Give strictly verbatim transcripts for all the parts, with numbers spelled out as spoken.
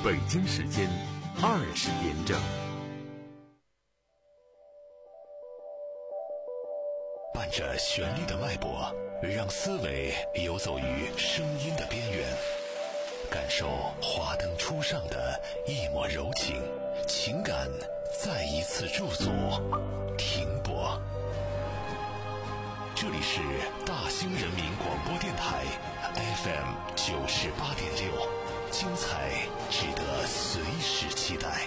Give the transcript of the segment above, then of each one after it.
北京时间二十点整。 伴着旋律的脉搏，让思维游走于声音的边缘，感受华灯初上的一抹柔情，情感再一次驻足停泊。这里是大兴人民广播电台 F M 九十八点六，精彩值得随时期待。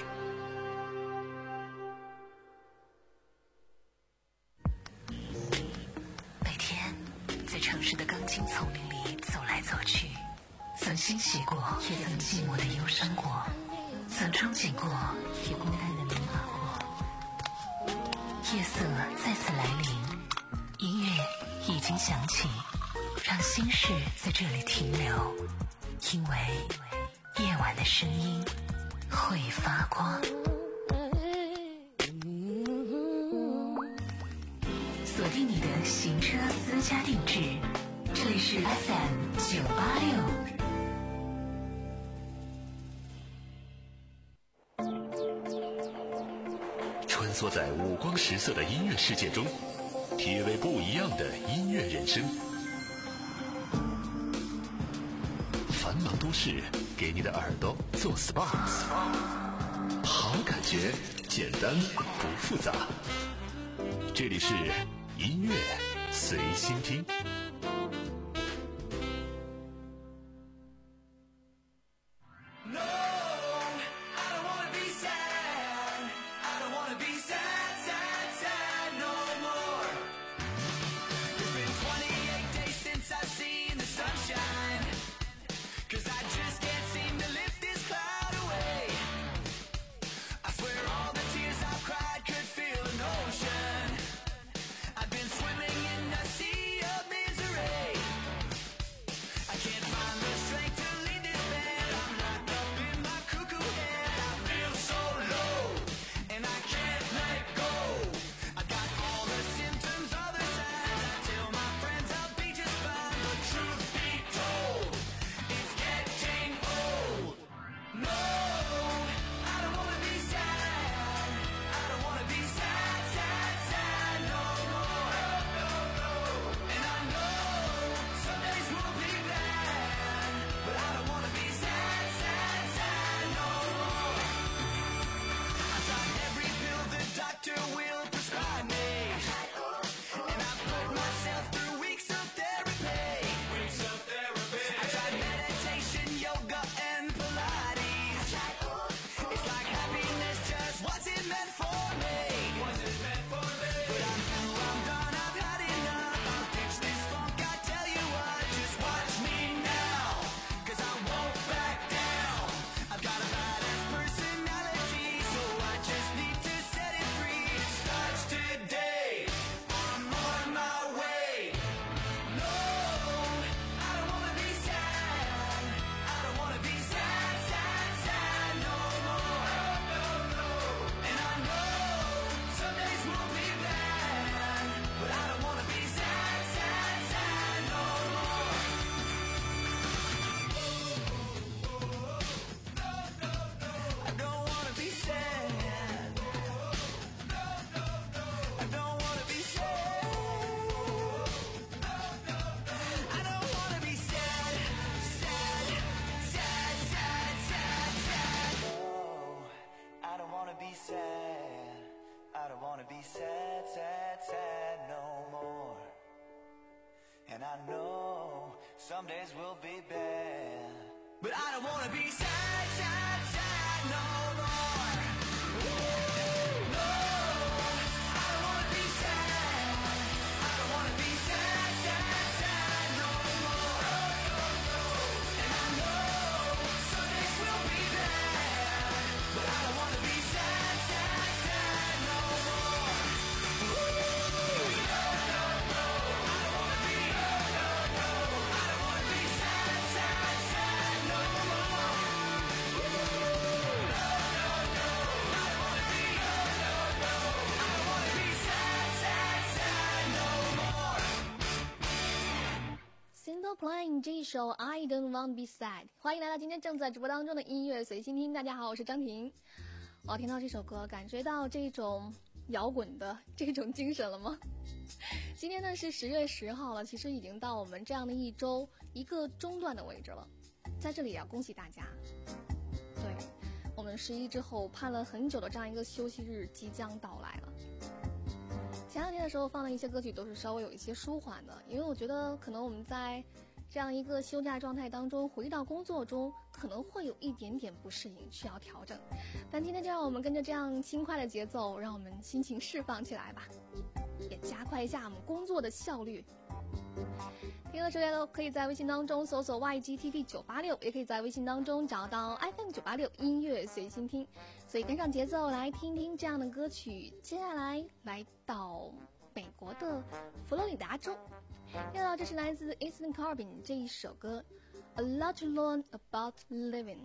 每天在城市的钢筋丛林里走来走去，曾欣喜过，也曾寂寞的忧伤过，曾憧憬过，也孤单的迷茫过。夜色再次来临，音乐已经响起，让心事在这里停留，因为夜晚的声音会发光。锁定你的行车私家定制，这里是 F M 九八六。 穿梭在五光十色的音乐世界中，体味不一样的音乐人生。繁忙都市给你的耳朵做 S P A， 好感觉简单不复杂。这里是音乐随心听。 Carpin 这一首 I Don't Want Be Sad。 欢迎来到今天正在直播当中的音乐随心听。大家好，我是张婷。我听到这首歌感觉到这种摇滚的这种精神了吗？今天呢是十月十号了，其实已经到我们这样的一周一个中段的位置了。在这里要恭喜大家，对，我们十一之后盼了很久的这样一个休息日即将到来了。前两天的时候放了一些歌曲都是稍微有一些舒缓的，因为我觉得可能我们在这样一个休假状态当中回到工作中可能会有一点点不适应，需要调整。但今天就让我们跟着这样轻快的节奏，让我们心情释放起来吧，也加快一下我们工作的效率。听了之类的可以在微信当中搜索 Y G T V 九八六， 也可以在微信当中找到 F M 九八六 音乐随心听。所以跟上节奏来听听这样的歌曲。接下来来到美国的佛罗里达州，听到这是来自 Ethan Carpin 这一首歌 A Lot to Learn About Living。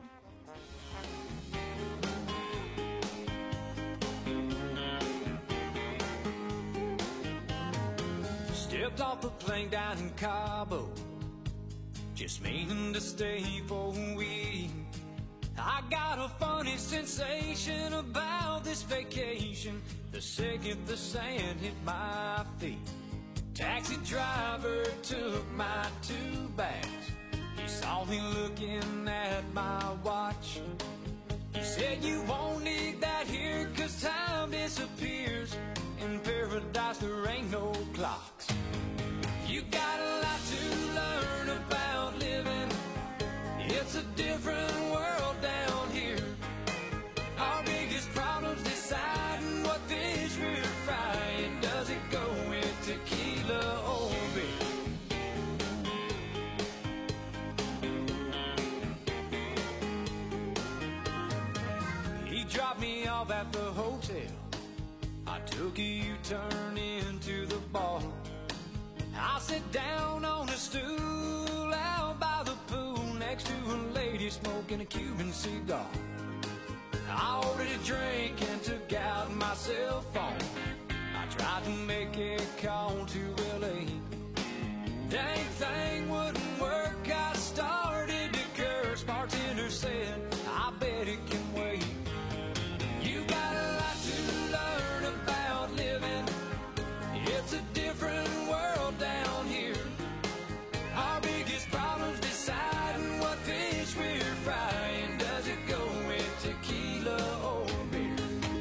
Stepped off the plane down in Cabo, just meaning to stay for a week. I got a funny sensation about this vacation the second the sand hit my feet. Taxi driver took my two bags. He saw me looking at my watch. He said, you won't need that here, 'cause time disappears. In paradise there ain't no clocks. You got a lot to learn about living. It's a different world down here. Our biggest problem's deciding what fish we're frying. Does it go with tequila or beer? He dropped me off at the hotel. I took a U-turn into the bar. I sat down on a stool out by the pool next to a lady smoking a Cuban cigar. I ordered a drink and took out my cell phone. I tried to make a call to L A. Dang thing wouldn't work. I started to curse. Bartender said, I bet it can wait. You got a lot to learn about living. It's a different world down here. Our biggest problem's deciding what fish we're frying. Does it go with tequila or beer?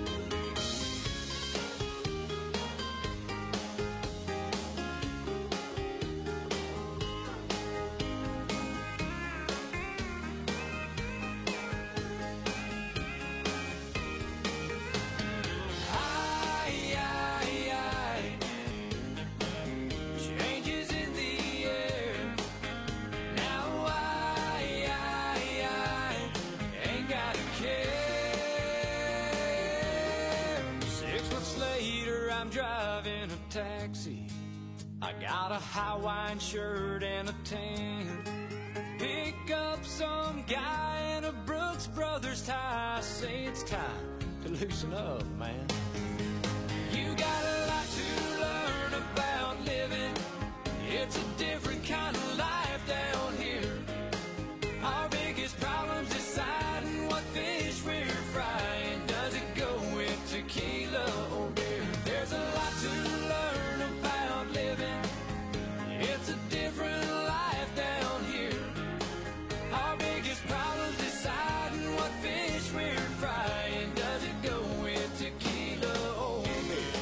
Driving a taxi, I got a Hawaiian shirt and a tan. Pick up some guy in a Brooks Brothers tie. I say it's time to loosen up, man. You got a lot to learn about living. It's a different kind of life down here. Our biggest problem's deciding what fish we're frying. Does it go with tequila or beer? There's a lot to learn about living. It's a different life down here. Our biggest problem's deciding what fish we're frying. Does it go with tequila or beer?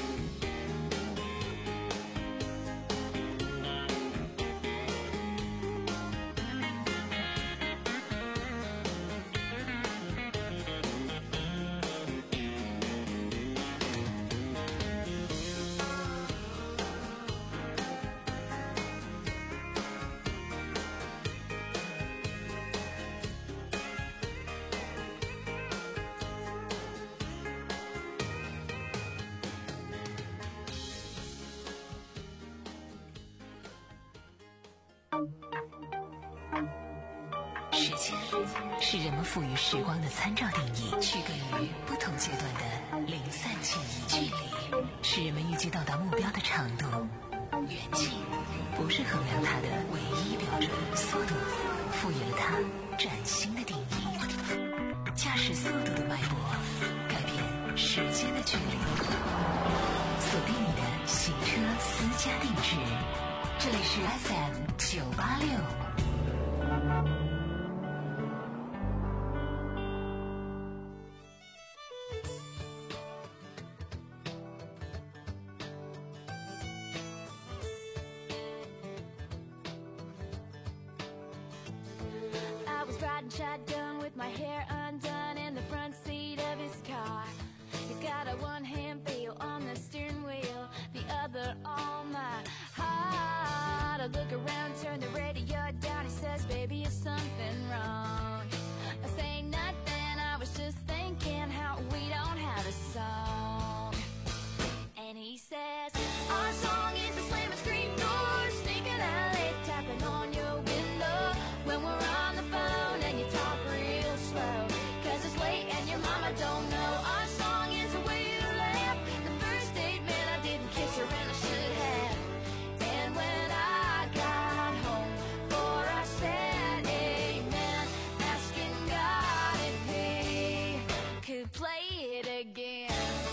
时间是人们赋予时光的参照定义，区隔于不同阶段的零散记忆。距离是人们预计到达目标的长度。 远近不是衡量它的唯一标准，速度赋予了它崭新的定义。驾驶速度的脉搏，改变时间的距离。锁定你的行车私家定制，这里是 F M 九八六。 Shotgun with my hair undone in the front seat of his car. He's got a one-hand feel on the steering wheel, the other on my heart. I look around, turn the radio down. He says, baby, is something wrong? I say nothing, I was just thinking how we don't have a song. And he says, our song is a slamming screen door, sneaking out late, tapping on your window when we're on the phone and you talk real slow, cause it's late and your mama don't know. Our song is the way you laugh, the first date, man, I didn't kiss her and I should have. And when I got home for our sad amen, asking God if he could play it again.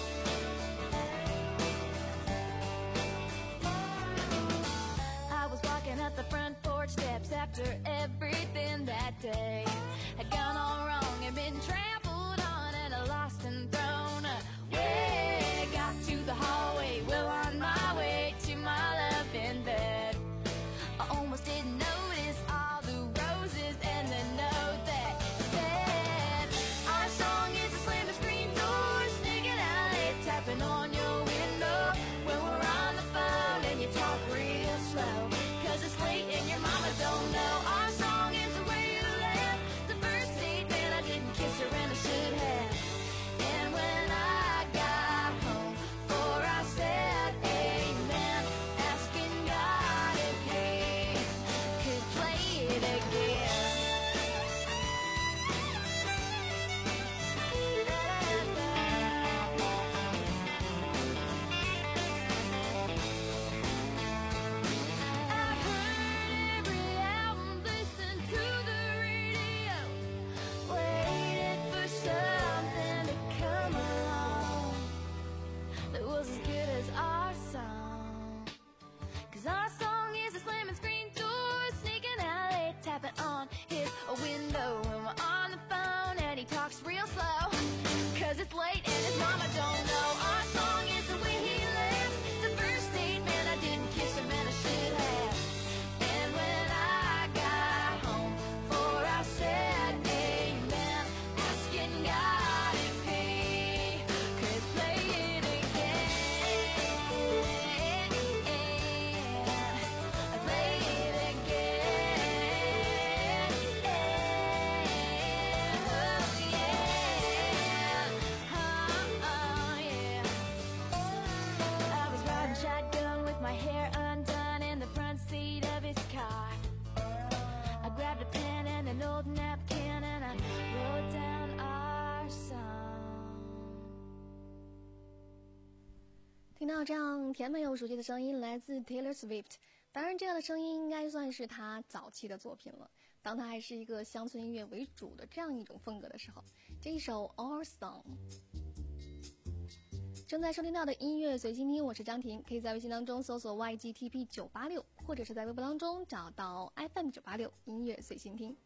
I was walking up the front porch steps after everything that day had gone all wrong and been trampled on and lost and thrown away. Got to the hallway, well on my way to my loving bed. I almost didn't notice all the roses and the note that said, our song is a slamming screen door, sneaking out late, tapping on your window when we're on the phone and you talk real slow, cause it's late and your mama don't know. Our song is the way you laugh, the first date, man, I didn't kiss her and I should have. And when I got home for our sad amen, asking God if he could play it again. I've heard every album, listened to the radio, waited for something to come along that was as good as our song. Cause our song is a slamming screen door, sneaking out late, tapping on his window when we're on the phone and he talks real slow, cause it's late and his mama don't know. Our song is the way he laughs, the first date, man, I didn't kiss him and I should have. And when I got home for our sad amen, asking God if he could play it again, play it again, oh yeah, oh yeah. I was riding shotgun with my hair undone in the front seat of his car. I grabbed a pen and an old napkin and I wrote down our song. 听到这样甜美又熟悉的声音，来自 Taylor Swift。当然，这样的声音应该算是她早期的作品了。当她还是一个乡村音乐为主的这样一种风格的时候，这一首 Our Song。正在收听到的音乐随心听，我是张婷，可以在微信当中搜索 Y G T P 九八六，或者是在微博当中找到 F M 九八六音乐随心听。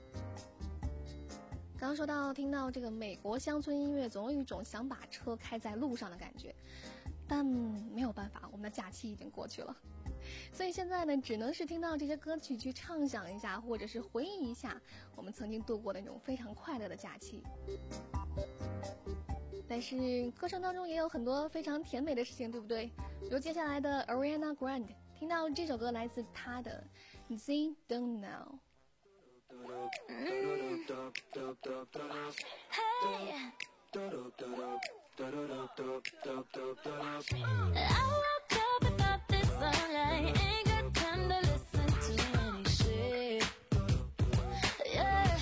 刚刚说到听到这个美国乡村音乐，总有一种想把车开在路上的感觉，但没有办法，我们的假期已经过去了，所以现在呢，只能是听到这些歌曲去畅想一下，或者是回忆一下我们曾经度过的那种非常快乐的假期。但是歌声当中也有很多非常甜美的事情，对不对？比如接下来的 Ariana Grande， 听到这首歌来自她的 They Don't Know。 Hey. I woke up and thought this song, I ain't got time to listen to any shit. Yeah.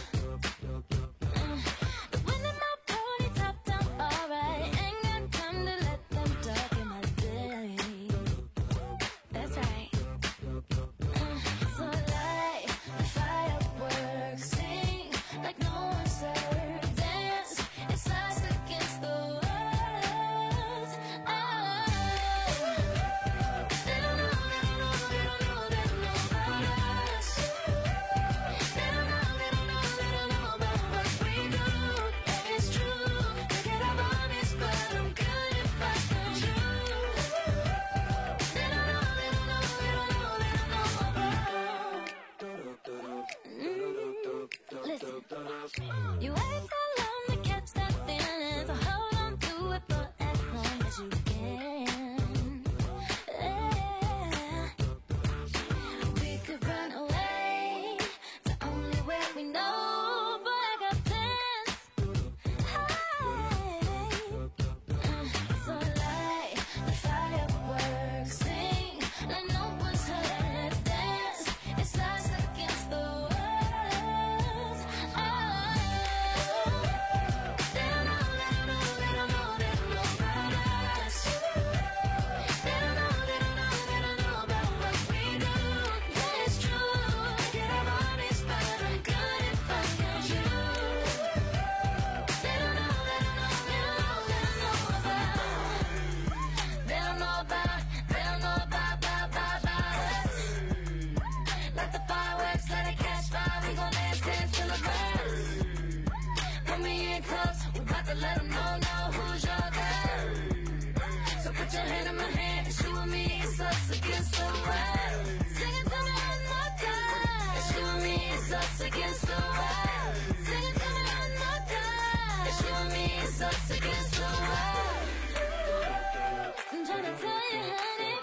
The wind in my pony top down, alright. Ain't got time to let them talk in my day. That's right. You wait so long to catch that feeling, so hold on to it for as long as you can. Yeah. We could run away to only where we know, but I got plans. Hey. So light the fireworks, sing like no one's heard. Let's dance, it's us against the world. Oh, they don't know, they don't know, they don't know, they don't know about us. They don't know, they don't know, they don't know about what we do. That is true. Get our bodies better, good if I got you. They don't know, they don't know, they don't know, they don't know about. They don't know about, they don't know about, about, about, about us. Let the fireworks, let it catch fire. We gon' dance, dance till it burns. When we get close, we about to let them know, know who's your girl. So put your hand in my hand, it's you and me, it's us against the world. Sing it to me one more time. It's you and me, it's us against the world. Sing it to me one more time. It's you and me, it's us against the world. I'm trying to tell you, honey,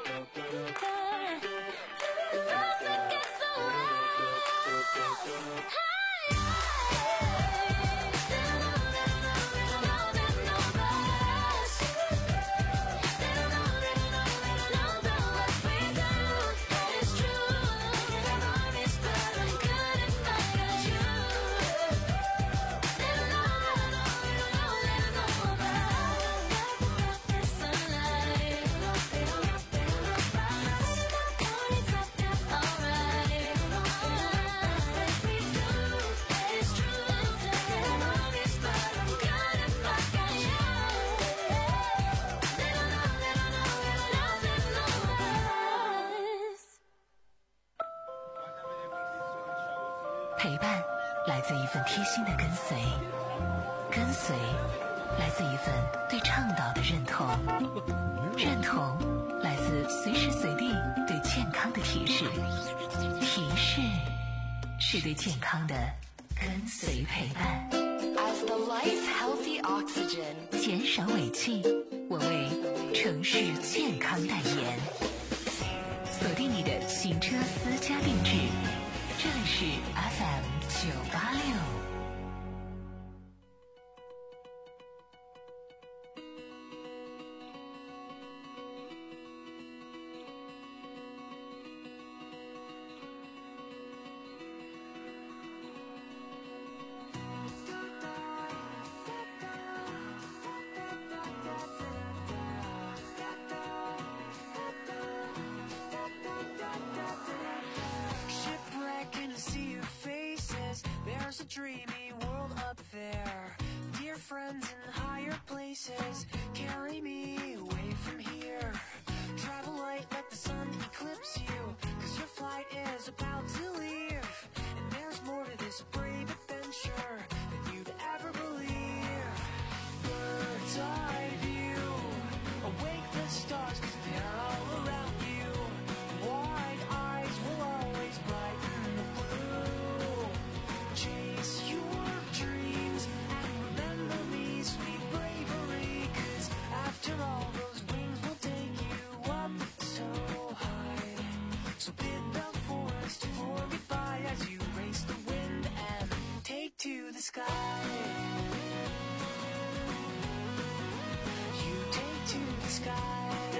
it's us against the world. Hey, they don't know, they don't know, they don't know, they don't know about us. They don't know, they don't know, they don't know about what we do. That is true. Get our bodies better, good if I got you. They don't know, they don't know, they don't know, they don't know about the sunlight. They don't know, they don't know about us. Pony's up, yeah, alright. What we do, that is true. Get our bodies better, good if I got you. They don't know, they don't know, they don't know, they don't know about us. 陪伴来自一份贴心的跟随，跟随来自一份对倡导的认同，认同来自随时随地对健康的提示，提示是对健康的跟随陪伴。 As the light's healthy oxygen, 减少尾气，我为城市健康代言。锁定你的行车私家定制，这里是 F M 九八六。 Shipwreck in a sea of faces. There's a dreamy world up there. Dear friends in higher places, carry me away from here. Travel light, let the sun eclipse you, 'cause your flight is about to leave. And there's more to this brave adventure than you'd ever believe. Bird's eye view, awake the stars 'cause they're all around you. Wide eyes will always brighten the blue. Chase your dreams and remember me, sweet bravery, 'cause after all those wings will take you up so high. So bid the forest for goodbye as you race the wind and take to the sky. You take to the sky.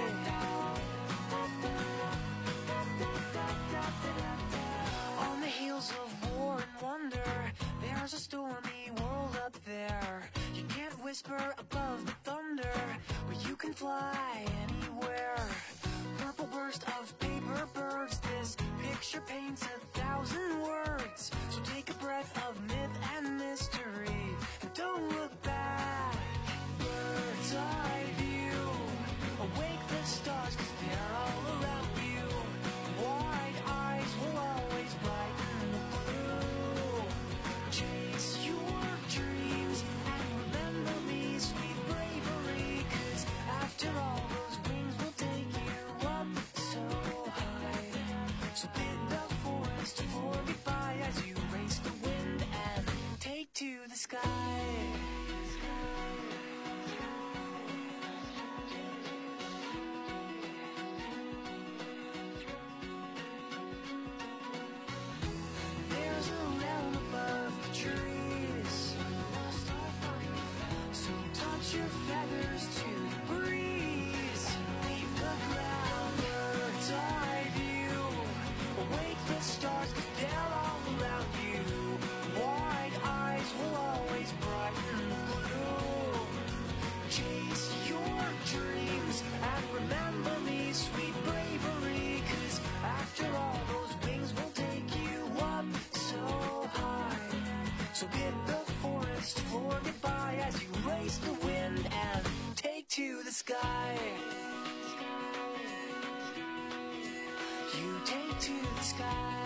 On the heels of war and wonder, there's a stormy world up there. You can't whisper above the thunder, but you can fly anywhere. Purple burst of paper birds, this picture paints a thousand words. So take a breath of myth and mystery, and don't look back. Bird's eye view, awake the stars 'cause they're all around you. Wide eyes will always brighten the blue. Chase your dreams and remember me, sweet bravery, 'cause after all those wings will take you up so high. So bid the forest for goodbye as you race the wind and take the sky. There's a realm above the trees, so touch your feathers to the breeze. Leave the ground bird's eye view. Awake the stars, 'cause they're all around you. Wide eyes will always brighten blue. Chase your dreams and remember me, sweet bravery, 'cause after all those wings will take you up so high. So bid the forest for goodbye as you race the wind and take to the sky. You take to the sky.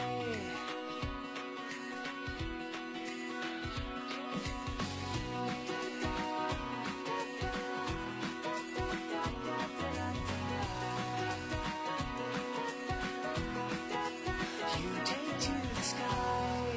You take to the sky.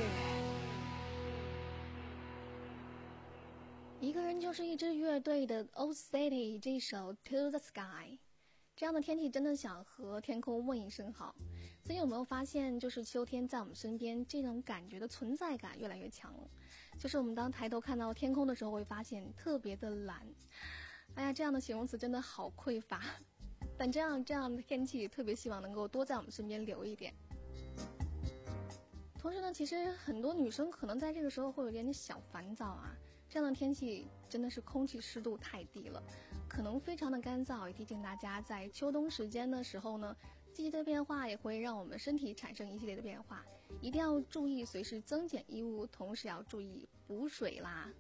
一个人就是一支乐队的 Old City 这首 To the Sky。这样的天气真的想和天空问一声好。所以有没有发现，就是秋天在我们身边这种感觉的存在感越来越强了。就是我们当抬头看到天空的时候，会发现特别的蓝。哎呀，这样的形容词真的好匮乏。但这样这样的天气，特别希望能够多在我们身边留一点。同时呢，其实很多女生可能在这个时候会有点小烦躁啊。这样的天气真的是空气湿度太低了，可能非常的干燥。也提醒大家，在秋冬时间的时候呢，季节的变化也会让我们身体产生一系列的变化，一定要注意随时增减衣物，同时要注意补水啦。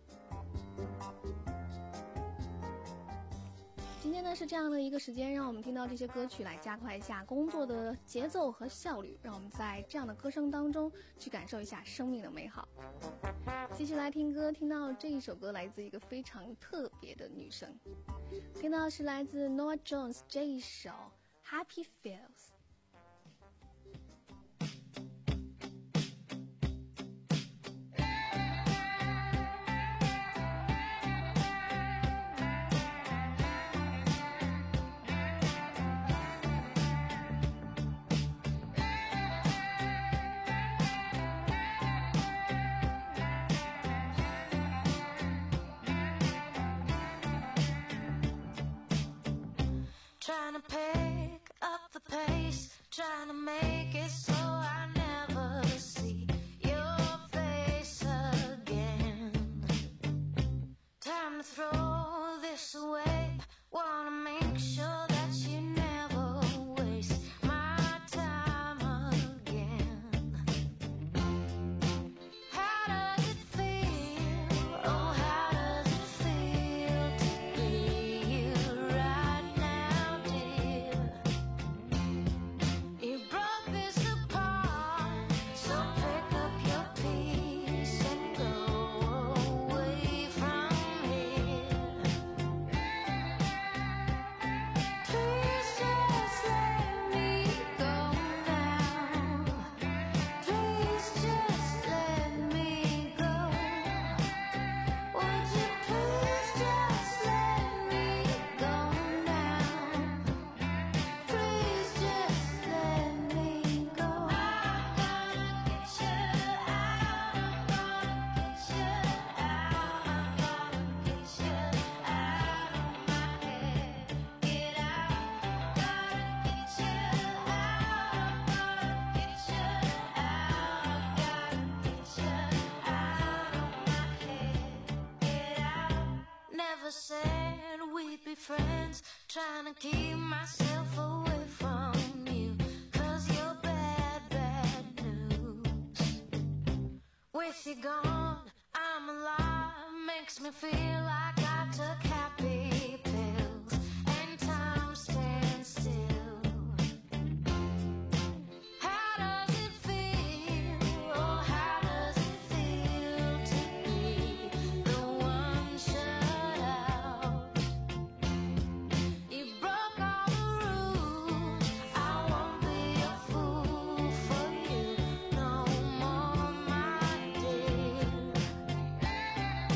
今天呢是这样的一个时间，让我们听到这些歌曲来加快一下工作的节奏和效率，让我们在这样的歌声当中去感受一下生命的美好。继续来听歌，听到这一首歌来自一个非常特别的女生，听到是来自 Norah Jones 这一首 Happy Feels。 Trying to pick up the pace, trying to make it so I never see your face again. Time to throw this away, wanna make sure that you never waste my time again. How does it feel? Oh, how does it feel to be you right now, dear? You broke this apart, so pick up your piece and go away from here. Please just let me go now. Please just let me go. Would you please just let me go now? Please just let me go. I'm gonna get you out. I'm gonna get you out. I'm gonna get you out of my head. Get out. Gotta get you out. I'm gonna get you out. Gotta get you out of my head. Get out. Never said we'd be friends. Trying to keep myself away from you, 'cause you're bad, bad news. With you gone, I'm alive. Makes me feel like I took happy pills and time stands still. How does it feel? Oh, how does it feel to be the one shut out? You broke all the rules. I won't be a fool for you no more, my dear.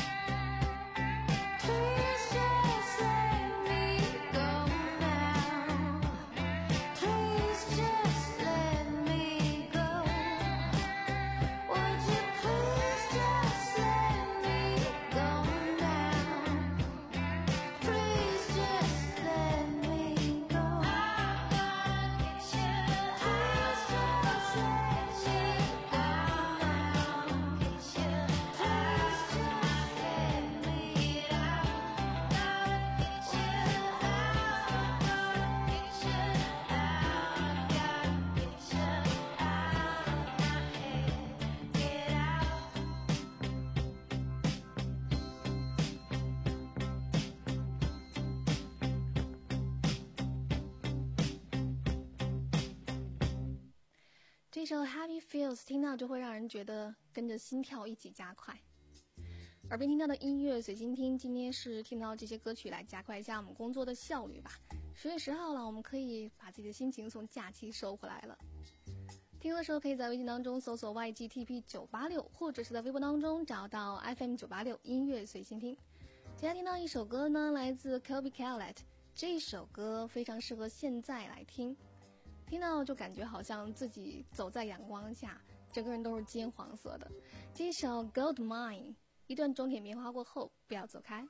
这首 Happy Feels 听到就会让人觉得跟着心跳一起加快。耳边听到的音乐随心听，今天是听到这些歌曲来加快一下我们工作的效率吧。十月十号了，我们可以把自己的心情从假期收回来了。听的时候可以在微信当中搜索 Y G T P 九八六， 或者是在微博当中找到 F M 九八六 音乐随心听。接下来听到一首歌呢，来自 Kobe Callet， 这首歌非常适合现在来听，听到就感觉好像自己走在阳光下，整个人都是金黄色的。这首 Gold Mine， 一段种田棉花过后，不要走开。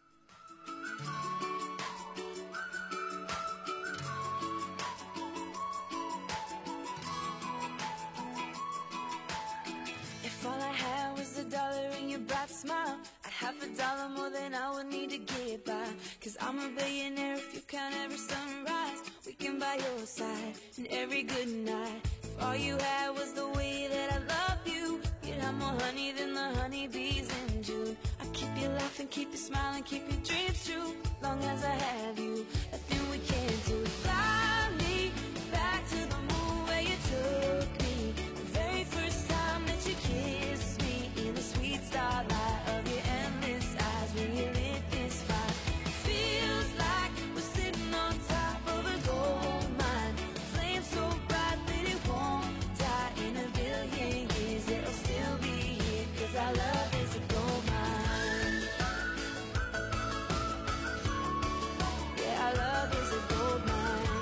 If all I had was a dollar and your bright smile, I'd have a dollar more than I would need to get by. Cause I'm a billionaire if you count every sunrise. We can buy your side and every good night. If all you had was the way that I love you, you'd have more honey than the honeybees in June. I keep you laughing, keep you smiling, keep your dreams true. Long as I have you, nothing we can't do. Fly me back to the moon where you took me. The very first time that you kissed me, in the sweet starlight of your endless eyes when you lit this fire. Feels like we're sitting on top of a gold mine. Flame so bright that it won't die. In a billion years it'll still be here, cause our love is a gold mine. Yeah, our love is a gold mine.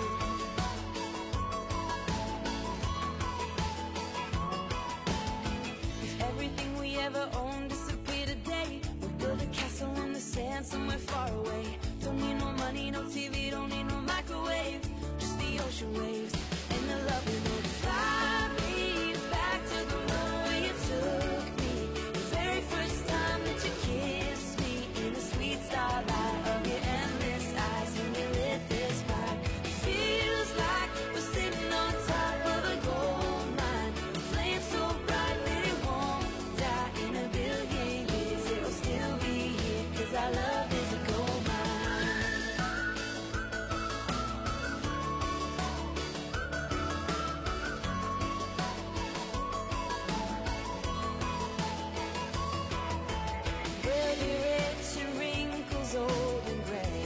If everything we ever owned disappeared today, we'll build a castle in the sand somewhere far away. Don't need no money, no T V, don't need no microwave, just the ocean waves and the love we know. Fly me back to the moon where you took me, the very first time that you kissed me, in the sweet starlight of your endless eyes when you lit this fire. Feels like we're sitting on top of a gold mine. Flame so bright that it won't die. In a billion years it'll still be here, cause our love is a gold mine. We'll be rich in wrinkles old and gray,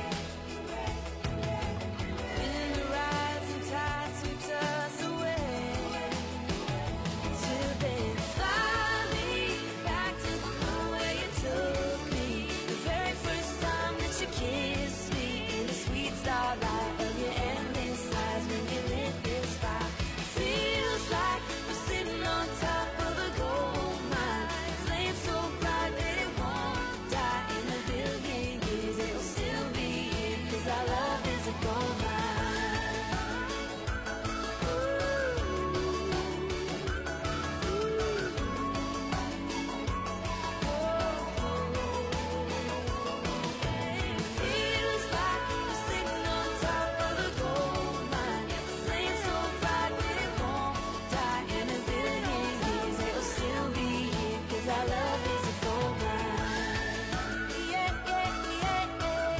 when the rising tide sweeps us away. Till then, fly me back to the moon where you took me, the very first time that you kissed me, in the sweet starlight of your endless eyes when you lit this fire. Feels like we're sitting on top of a gold mine. Flame so bright that it won't die. In a billion years it'll still be here, cause our love is a gold mine. Feels like we're sitting on top of a gold mine. Flame so bright that it won't die. In a billion years it'll still be here, cause our love is a gold mine. Yeah, yeah, yeah, yeah.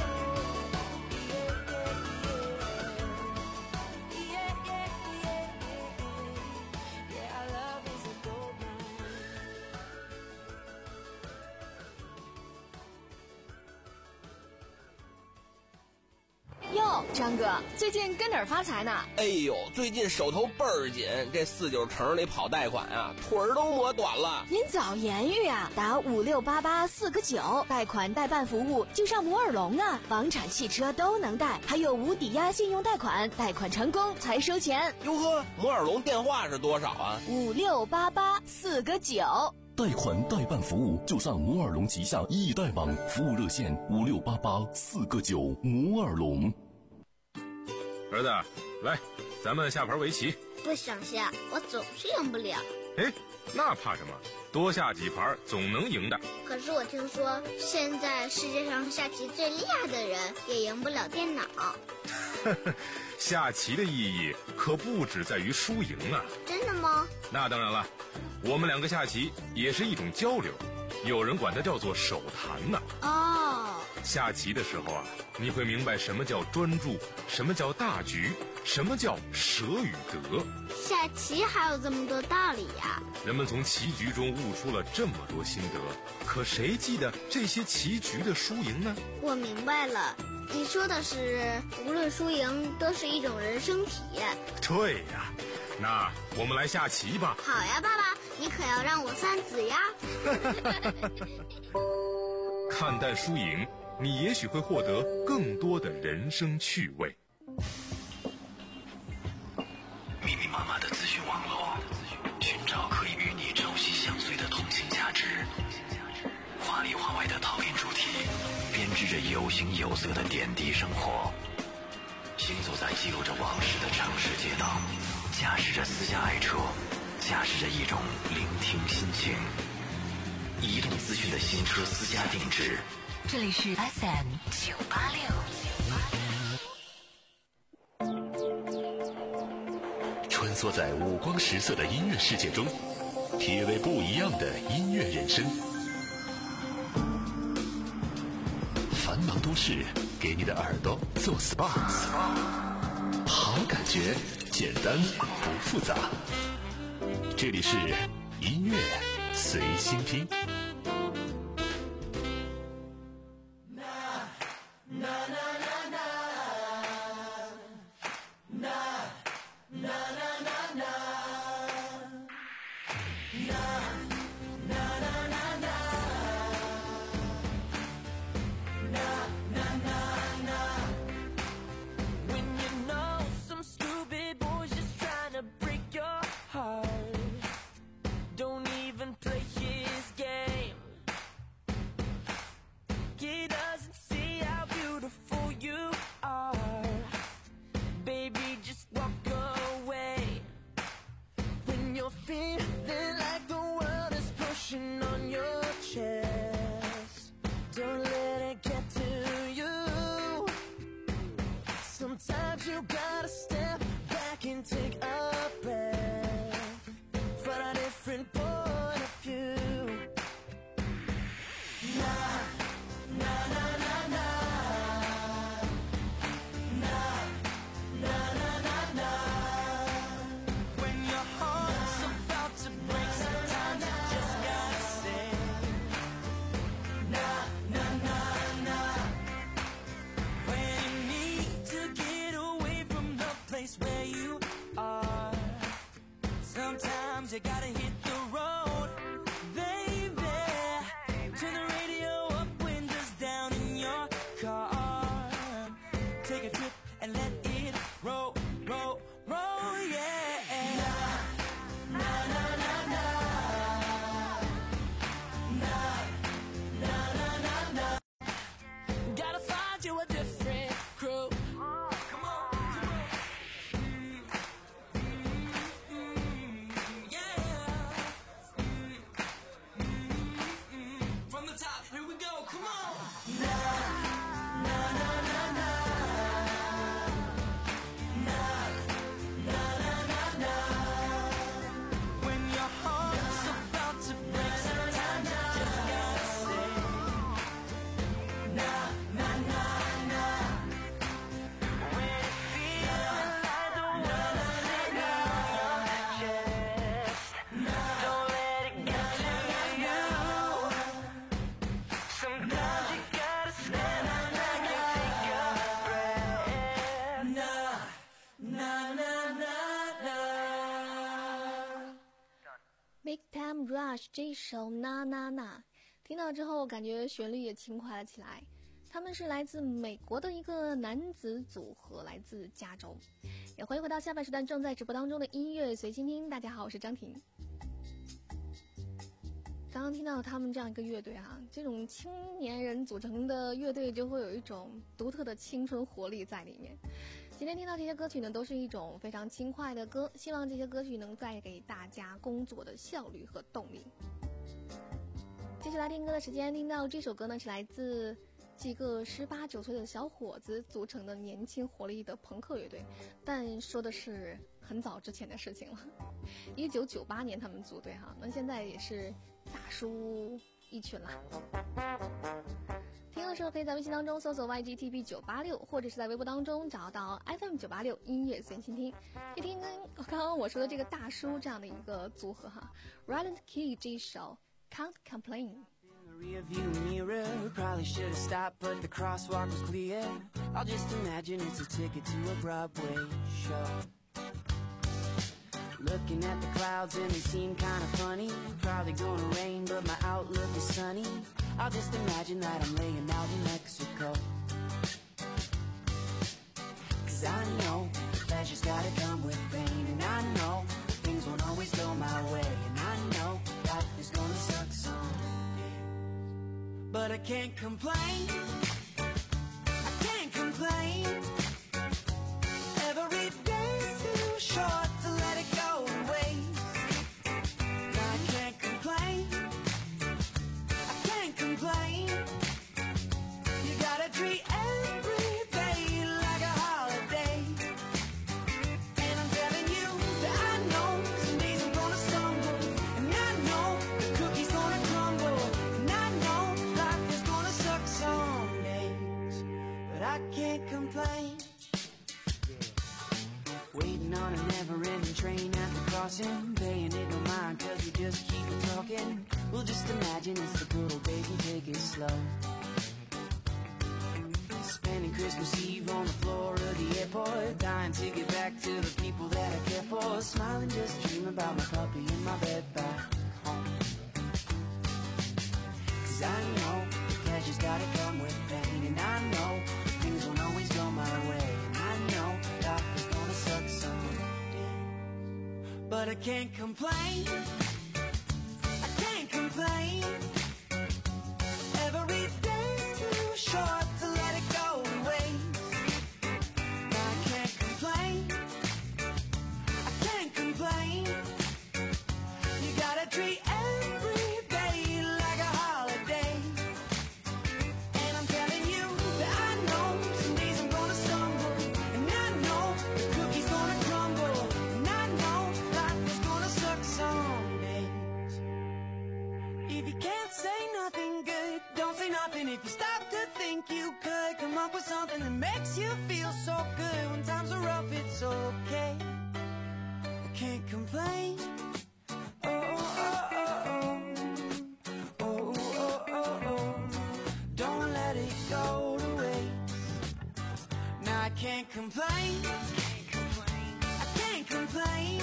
Yeah, yeah, yeah, yeah. Yeah, our love is a gold mine. 哟，张哥，最近跟哪儿发财呢？ 哎呦，最近手头倍儿紧，这四九城里跑贷款啊，腿儿都磨短了。 您早言语啊，打五六八八四个九，贷款代办服务就上摩尔龙啊，房产、汽车都能贷，还有无抵押信用贷款，贷款成功才收钱。 哟呵，摩尔龙电话是多少啊？ 五六八八四个九。 贷款代办服务就上摩尔龙旗下易贷网，服务热线五六八八四个九。摩尔龙。 儿子，来，咱们下盘围棋。 不想下，我总是赢不了。 哎，那怕什么？多下几盘总能赢的。 可是我听说，现在世界上下棋最厉害的人也赢不了电脑。 下棋的意义可不只在于输赢啊。 真的吗？ 那当然了，我们两个下棋也是一种交流，有人管它叫做手谈呢。 哦， 下棋的时候啊，你会明白什么叫专注，什么叫大局，什么叫舍与得。 下棋还有这么多道理呀！ 人们从棋局中悟出了这么多心得，可谁记得这些棋局的输赢呢？ 我明白了，你说的是无论输赢都是一种人生体验。 对呀，那我们来下棋吧。 好呀，爸爸，你可要让我三子呀。 看淡输赢，你也许会获得更多的人生趣味。 密密麻麻的资讯网络，寻找可以与你朝夕相随的通信价值。华里华外的讨论主题，编织着有形有色的点滴生活。行走在记录着往事的城市街道，驾驶着私家爱车，驾驶着一种聆听心情。移动资讯的新车私家定制， 这里是 S M 九八六。 穿梭在五光十色的音乐世界中，体味不一样的音乐人生。繁忙都市给你的耳朵做 S P A， 好感觉，简单不复杂。这里是音乐随心听。 You gotta hit the road, baby. Turn the radio up, windows down in your car. Take a trip and let it roll, roll, roll, yeah. Na, na, na, na, na, na, na, na, na. Gotta find you a different crew. Come on. Big Time Rush 这一首那那那，听到之后感觉旋律也轻快了起来。他们是来自美国的一个男子组合，来自加州。也欢迎回到下半时段正在直播当中的音乐随心听。大家好，我是张婷。刚刚听到他们这样一个乐队啊，这种青年人组成的乐队就会有一种独特的青春活力在里面。今天听到这些歌曲呢，都是一种非常轻快的歌，希望这些歌曲能带给大家工作的效率和动力。接下来听歌的时间，听到这首歌呢，是来自几个十八九岁的小伙子组成的年轻活力的朋克乐队，但说的是很早之前的事情了。一九九八年他们组队哈，那现在也是大叔一群啦。听了的时候可以在微信当中搜索 Y G T B 九八六，或者是在微博当中找到 F M 九八六音乐随心听，可以听跟刚刚我说的这个大叔这样的一个组合哈 Ryland Key 这一首 Can't Complain。Rearview mirror, probably should have stopped, but the crosswalk was clear. I'll just imagine it's a ticket to a Broadway show. Looking at the clouds and they seem kind of funny. Probably gonna rain, but my outlook is sunny. I'll just imagine that I'm laying out in Mexico. Cause I know pleasure's gotta come with pain, and I know things won't always go my way, and I know life is gonna suck someday. But I can't complain, I can't complain. Every day's too short to let it go to waste. Now I can't complain, I can't complain. You gotta treat every day like a holiday. And I'm telling you that I know some days I'm gonna stumble, and I know the cookie's gonna crumble, and I know life is gonna suck some days, but I can't complain. Waiting on a never-ending train at the crossing, paying it no mind cause we just keep talking. We'll just imagine it's the good old days and take it slow. Spending Christmas Eve on the floor of the airport, dying to get back to the people that I care for. Smiling, just dream about my puppy in my bed back home. Cause I know pleasure's gotta come with pain, and I know things won't always go my way, and I know life is gonna suck someday. But I can't complain, I can't complain. Every day's too short to let it go to waste. Now I can't complain, I can't complain. You gotta treat every day like a holiday. And I'm telling you that I know some days I'm gonna stumble, and I know the cookie's gonna crumble, and I know life is gonna suck some days. If you can't say nothing good, don't say nothing. If you stop to think you could come up with something that makes you feel so good when times are rough, it's okay. I can't complain. Oh, oh, oh, oh. Oh, oh, oh, oh. Don't let it go to waste. Now I can't complain, I can't complain.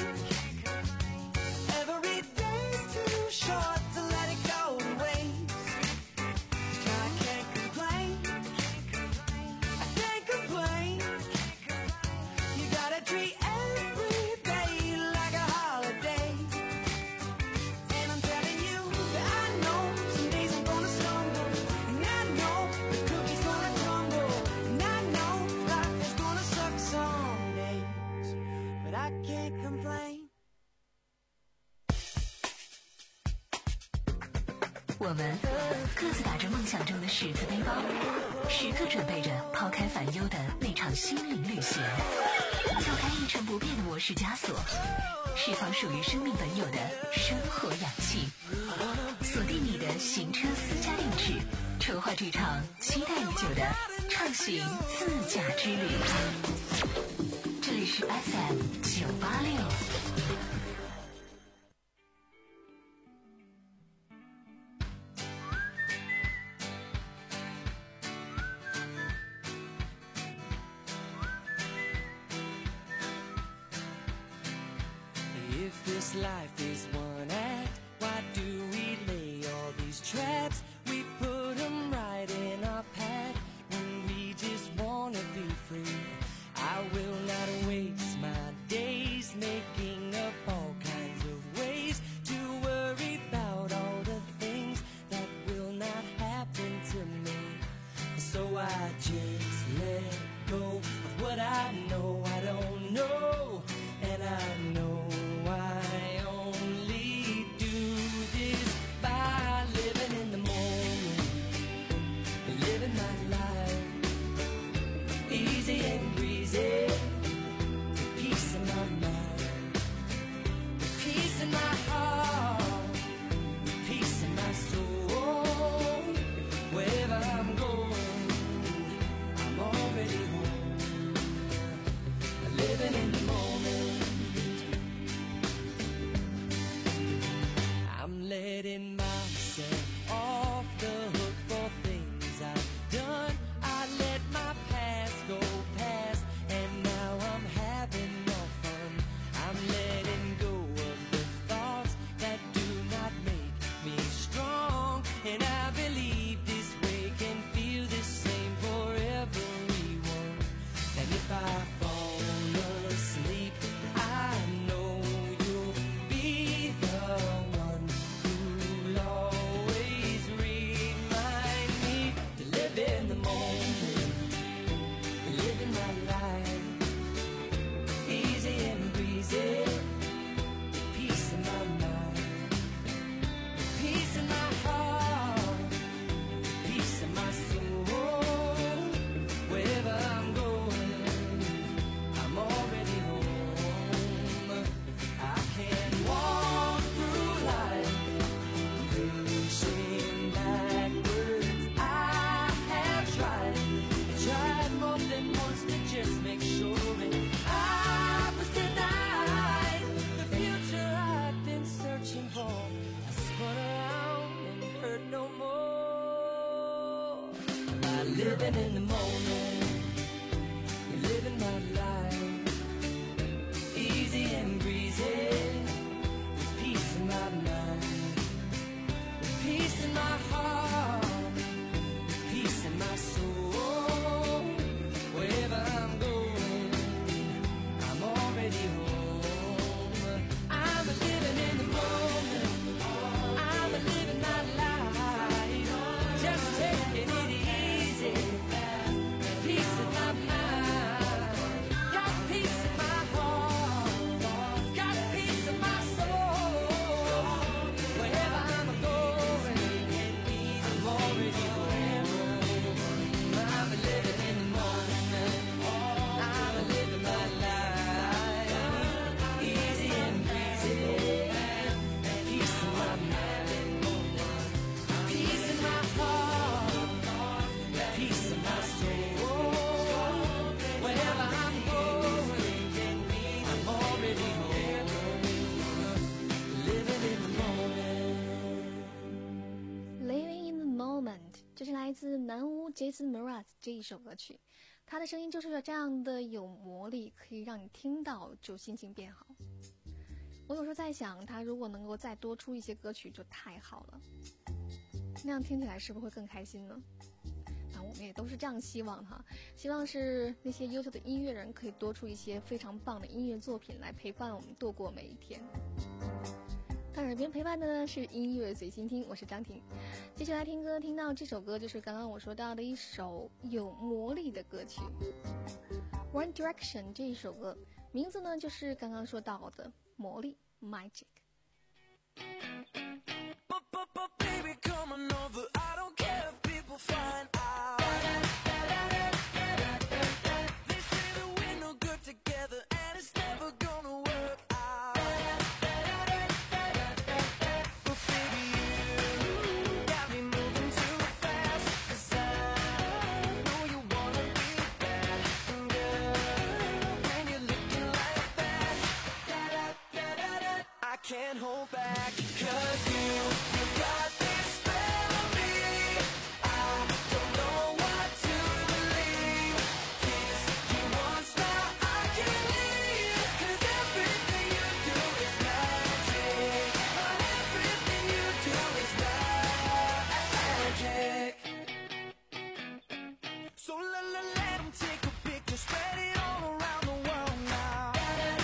Every day's too short to let it go to waste. Now I can't complain, I can't complain. You gotta treat every day like a holiday. And I'm telling you that I know some days I'm gonna stumble, and I know the cookie's gonna crumble, and I know life is gonna suck some days, but I can't complain. 我们各自打着梦想中的十字背包，时刻准备着抛开烦忧的那场心灵旅行，撬开一成不变的模式枷锁，释放属于生命本有的生活氧气，锁定你的行车私家定制，筹划这场期待已久的畅行自驾之旅。这里是 F M 九八六。 If this life is one act, why do we lay all these traps? We put them right in our path when we just wanna be free. I will not waste my days making up all kinds of ways to worry about all the things that will not happen to me. So I just let go of what I know I don't know, and I know I only do this by living in the moment, living my life easy and breezy, peace in my mind, peace in my heart, peace in my soul. Wherever I'm going, living in the moment, living my life, easy and breezy, with peace in my mind, with peace in my heart, with peace in my soul. Wherever I'm going, I'm already home. I'm a living in the moment, I'm a living my life, just taking it easy. Peace in my mind, got peace in my heart, got peace in my soul. Wherever I'm going, I'm already home. I'm a living in the moment, I'm a living my life, easy and breezy. Peace in my mind, peace in my heart, peace in my soul. Wherever I'm going, I'm already home. Living in the moment. Living in the moment， 这是来自南巫 Jason Mraz 这一首歌曲，他的声音就是这样的有魔力，可以让你听到就心情变好。我有时候在想，他如果能够再多出一些歌曲就太好了，那样听起来是不是会更开心呢？那我们也都是这样希望哈，希望是那些优秀的音乐人可以多出一些非常棒的音乐作品来陪伴我们度过每一天。他耳边陪伴的呢是音乐随心听，我是张婷。继续来听歌，听到这首歌就是刚刚我说到的一首有魔力的歌曲 One Direction 这一首歌，名字呢就是刚刚说到的魔力 Magic。 But, but, but baby, come on over. I don't care if people find out. They say that we're no good together and it's never gonna work out. But baby, you got me moving too fast, 'cause I know you wanna be bad. And girl, when you're looking like that, I can't hold back, 'cause you, you got this spell on me. I don't know what to believe. Kiss you once, now I can't leave, 'cause everything you do is magic. Everything you do is magic. So let, let, let 'em take a picture, spread it all around the world now.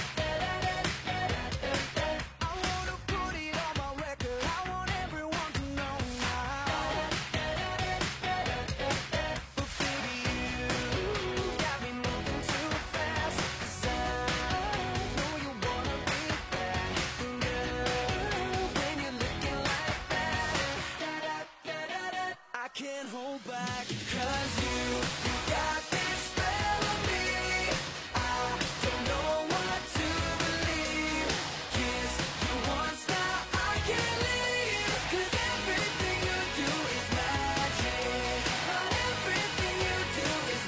I wanna put it on my record, I want everyone to know now. But baby, you got me moving too fast, 'cause I know you wanna be bad. And girl, when you're looking like that, I can't hold back, 'cause you, you got this spell on me. I don't know what to believe. Kiss you once, now I can't leave, 'cause everything you do is magic. Everything you do is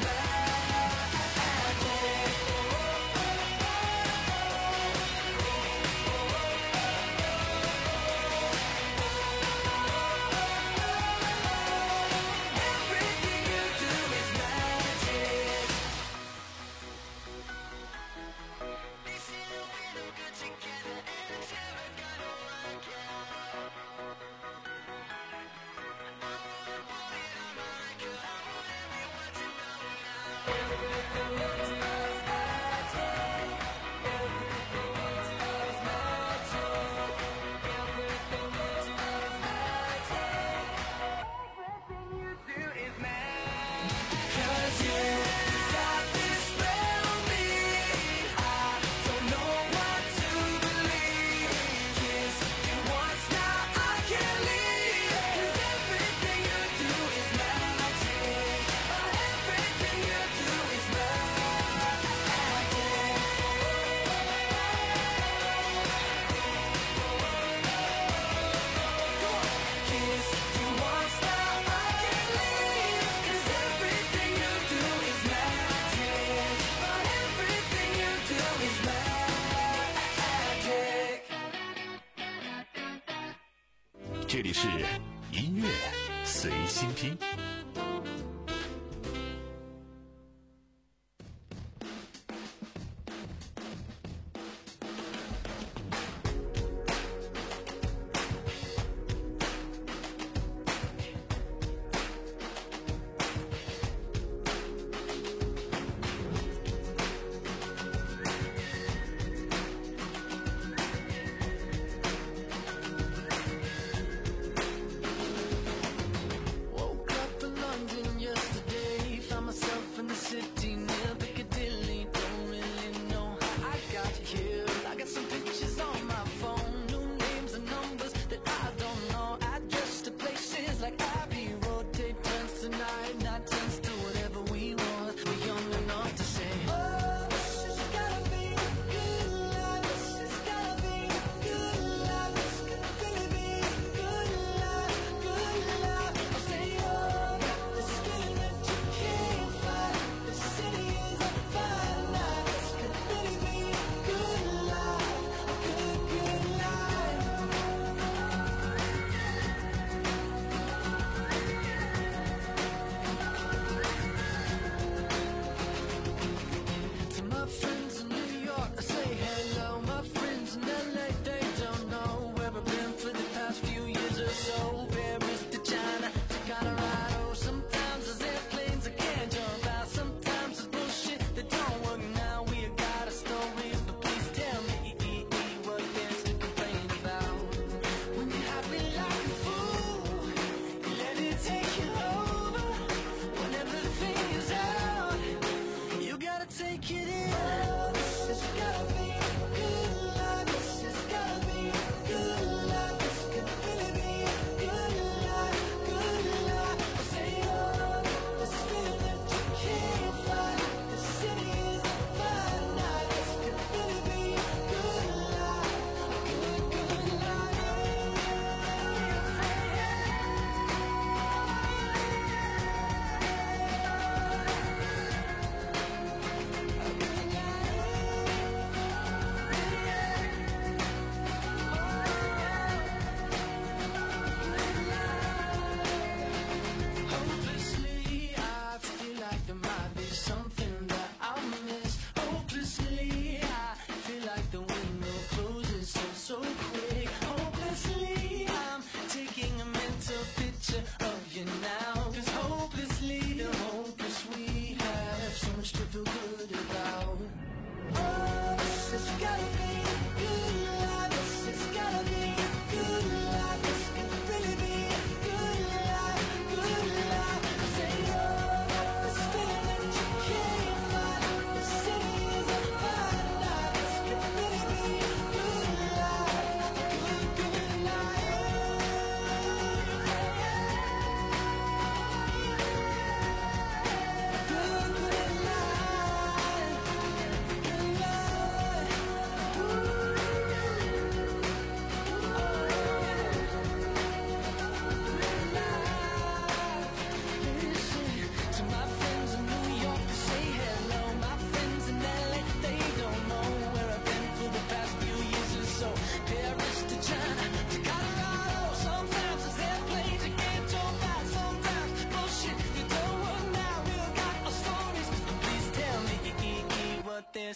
Everything you do is magic. They say that we're no good together and it's never gonna work out. I wanna put it on my record, I want everyone to know now. Everything you do is magic. Everything you do is magic. Everything you do is magic. Everything you do is magic. 'Cause you got this spell on me. I don't know what to believe. Kiss you once, now I can't leave, 'cause everything you do is magic. Everything you do is magic. Kiss you once, now I can't leave, 'cause everything you do is magic. Everything you do is magic. 这里是音乐随心听。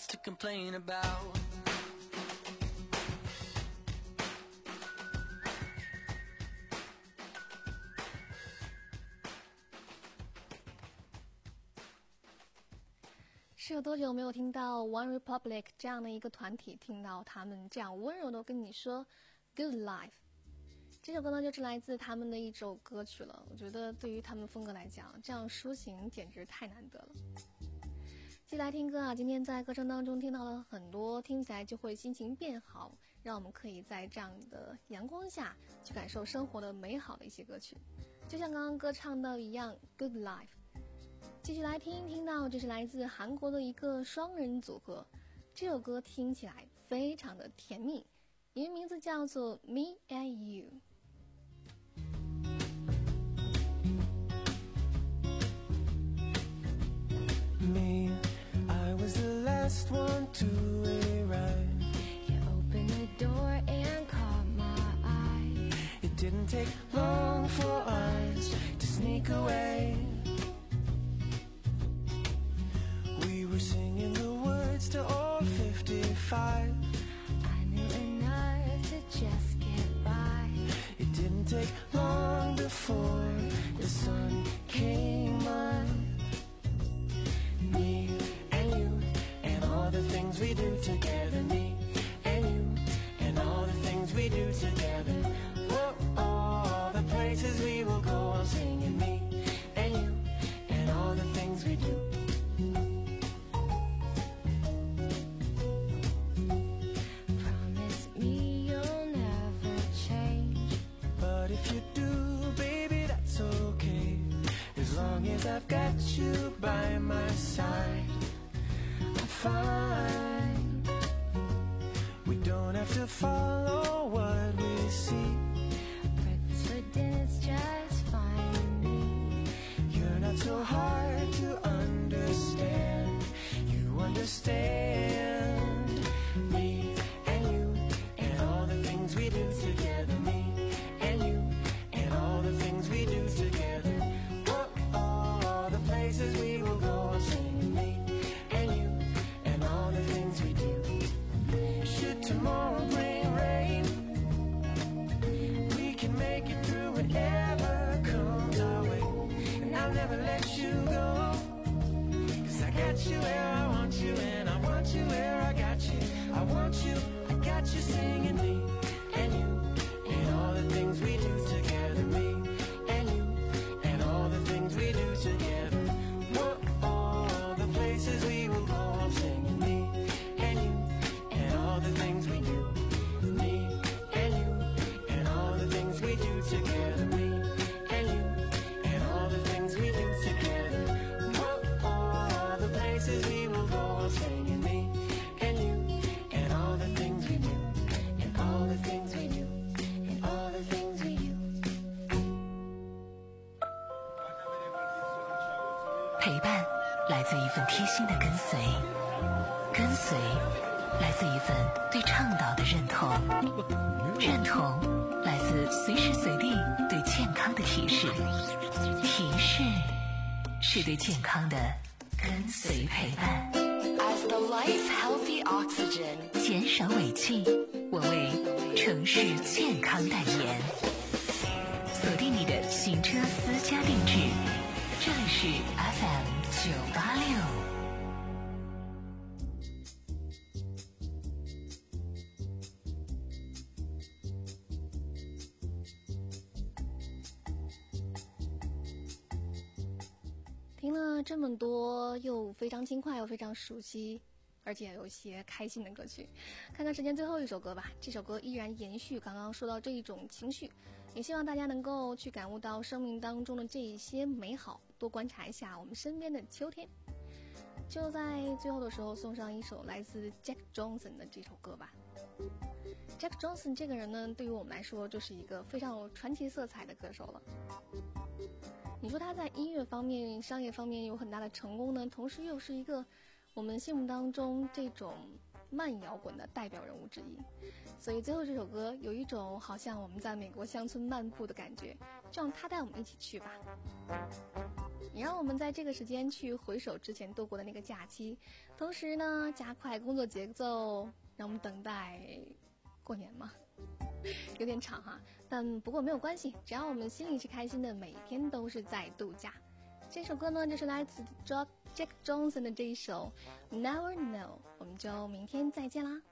chance to complain about. 是有多久没有听到 One Republic 这样的一个团体，听到他们这样温柔的跟你说 Good Life。 这首歌呢就是来自他们的一首歌曲了，我觉得对于他们风格来讲，这样抒情简直太难得了。继续来听歌啊，今天在歌声当中听到了很多听起来就会心情变好，让我们可以在这样的阳光下去感受生活的美好的一些歌曲，就像刚刚歌唱到一样 Good Life。继续来听，听到这是来自韩国的一个双人组合，这首歌听起来非常的甜蜜，因为名字叫做 Me and You。 Me, I was the last one to arrive. You opened the door and caught my eye. It didn't take long for us to sneak away. We were singing the words to all fifty-five. I knew enough to just get by. It didn't take long before the sun came up. Me and you and all the things we do together. Me and you and all the things we do together. Whoa, oh, all the places we will go, I'm singing. Me and you and all the things we do. Promise me you'll never change. But if you do, baby, that's okay. As long as I've got you by my side, I'm fine. We don't have to follow what we see. Breakfast for dinner's just fine with me. You're not so hard to understand. You understand me and you and all the things we do together. Me and you and all the things we do together. Whoa, oh, all the places we will go, I'm singing. Me and you and all the things we do. Should tomorrow bring rain, we can make it through whatever comes our way. And I'll never let you go, 'cause I got you where I want you, and I want you where I got you. I want you, I got you singing. Me and you and all the things we do together. Me and you and all the things we do together. Whoa, all the places we will go, I'm singing. Me and you and all the things we do. Me and you and all the things we do together. Me and you and all the things we do together. Whoa, all the places we will go, I'm singing. Me and you and all the things we do. And all the things we do. And all the things we do. 陪伴来自一份贴心的跟随，跟随来自一份对倡导的认同，认同来自随时随地对健康的提示，提示是对健康的跟随陪伴。 As the life healthy oxygen， 减少尾气，我为城市健康代言。锁定你的行车私家定制，这里是 F M 九八六。听了这么多又非常轻快又非常熟悉而且有些开心的歌曲，看看时间最后一首歌吧。这首歌依然延续刚刚说到这一种情绪，也希望大家能够去感悟到生命当中的这一些美好，多观察一下我们身边的秋天。就在最后的时候送上一首来自 Jack Johnson 的这首歌吧。Jack Johnson 这个人呢，对于我们来说就是一个非常有传奇色彩的歌手了。你说他在音乐方面、商业方面有很大的成功呢，同时又是一个我们心目当中这种慢摇滚的代表人物之一，所以最后这首歌有一种好像我们在美国乡村漫步的感觉，就让他带我们一起去吧。也让我们我们在这个时间去回首之前度过的那个假期，同时呢加快工作节奏，让我们等待过年嘛，有点长哈，但不过没有关系，只要我们心里是开心的，每天都是在度假。这首歌呢就是来自 Jack Johnson 的这一首 Never Know， 我们就明天再见啦。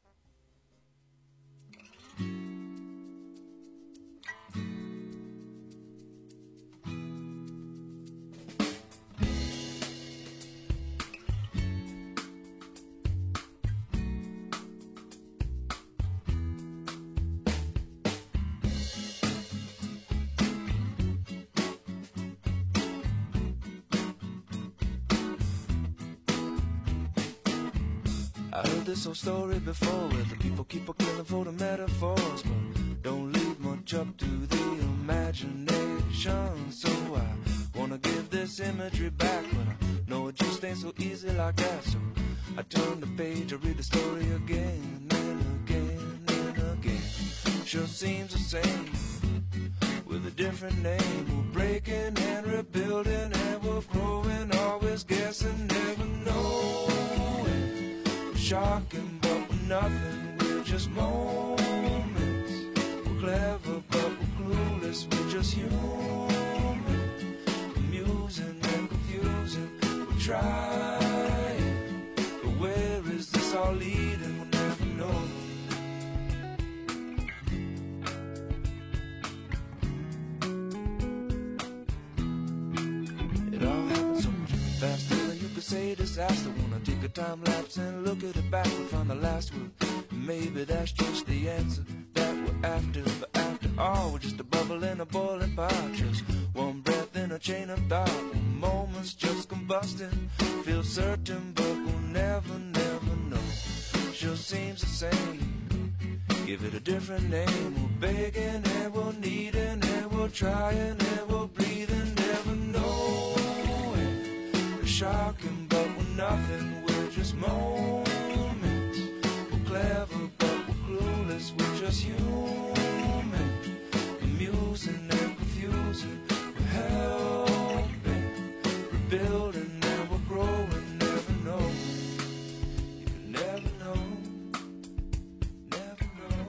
I heard this old story before where the people keep a killing for the metaphors, but don't leave much up to the imagination. So I wanna give this imagery back, but I know it just ain't so easy like that. So I turn the page, I read the story again and again and again. Sure seems the same with a different name. We're breaking and rebuilding and we're growing, always guessing, never knowing. Shocking, but we're nothing, we're just moments. We're clever, but we're clueless, we're just human. Amusing and confusing, we're trying. But where is this all leading, we'll never know. It all happens so much faster than you could say disaster. Wanna take a time lapse and look at it back and find the last word. Maybe that's just the answer that we're after. But after all, we're just a bubble in a boiling pot. Just one breath in a chain of thought. One moment's just combusting. Feel certain, but we'll never, never know. Sure seems the same. Give it a different name. We're begging and we're needing and we're trying and we're breathing. Never knowing. We're shocking, but we're nothing. We're just moments. We're clever, but we're clueless. We're just human. Amusing and confusing. We're helping, rebuilding, and we're growing. Never know. You can never know. Never know.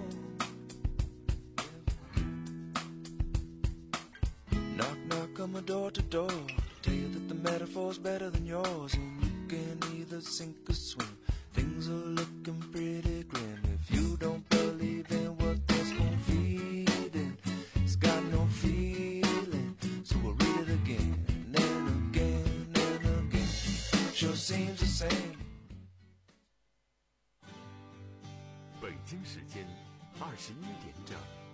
Never. Knock, knock on my door to door. Tell you that the metaphor's better than yours, and you can either sink or swim. Things are looking pretty grim if you don't believe in what this won't feed in. It's got no feeling, so we'll read it again and again and again. Sure seems the same. 北京时间二十一点整。